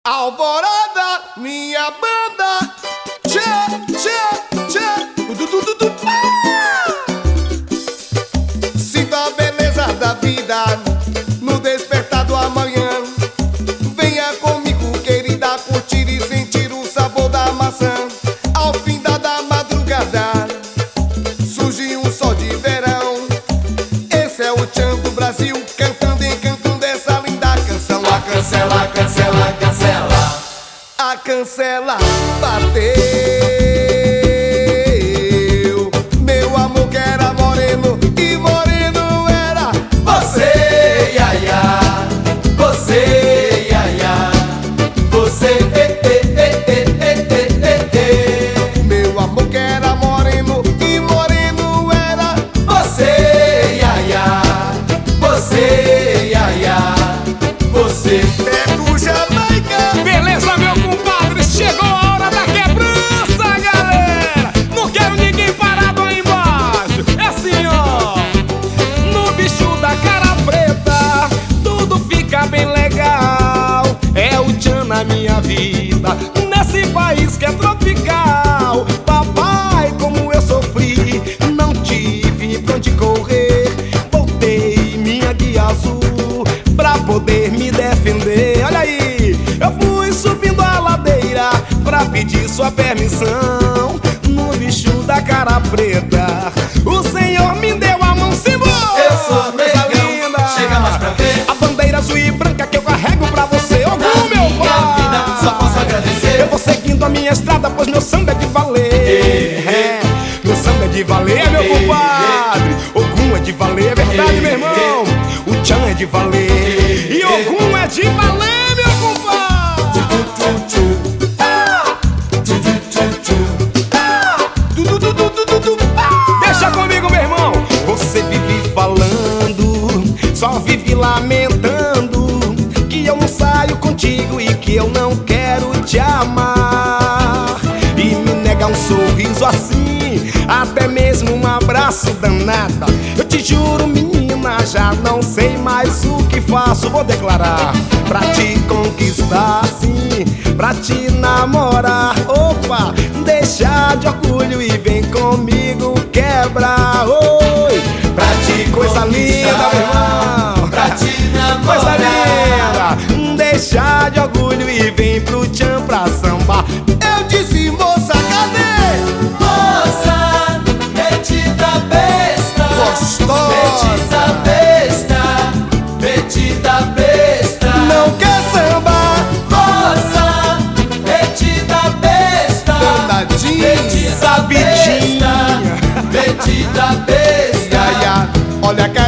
Alvorada, minha banda. Tchê, tchê, tchê. Sinta a beleza da vida no despertar do amanhã. Venha comigo, querida, curtir e sentir o sabor da maçã. Ao fim da madrugada surge um sol de verão. Esse é o Tchan do Brasil, cantando e encantando essa linda canção. A cancela, cancela, cancela. A cancela bateu. Meu amor que era moreno e moreno era você, ia, ia. Você, ia, ia. Você, meu amor que era moreno e moreno era você, ia, ia. Você, ia, ia. Você é do Jamaica. Beleza, meu compadre, chegou a hora da quebrança, galera. Não quero ninguém parado aí embaixo. É assim, ó. No bicho da cara preta, tudo fica bem legal. É o Tchan na minha vida, nesse país que é tropical. Papai, como eu sofri, não tive pra onde correr. Voltei minha guia azul pra poder me defender. Olha aí, eu fui subindo a ladeira pra pedir sua permissão. No bicho da cara preta, o Senhor me deu a mão, Simão. Eu sou negão, chega mais pra ver. A bandeira azul e branca que eu carrego pra você. Ogum, meu pai, só posso agradecer. eu vou seguindo a minha estrada, pois meu samba é de valer. Meu samba é de valer, meu compadre. Ogum é de valer, é verdade, meu irmão. O Tchan é de valer e Ogum é de valer, meu compadre. Deixa comigo, meu irmão. Você vive falando, só vive lamentando que eu não saio contigo e que eu não quero te amar. E me nega um sorriso assim, até mesmo um abraço danada. Eu te juro, menina, já não sei mais o que faço. Vou declarar, pra te conquistar sim, pra te namorar. Opa, deixa de orgulho e vem comigo quebrar. Oi, pra ti coisa linda, meu irmão, Pra te namorar. coisa linda. Deixa de orgulho e vem pro Tchan pra sambar. Eu disse, moça, cadê? Moça, metida besta, Gostosa. metida besta, metida besta. Não quer sambar, Moça, metida besta, danadinha, metida sabidinha. besta, metida besta. ia, ia. Olha a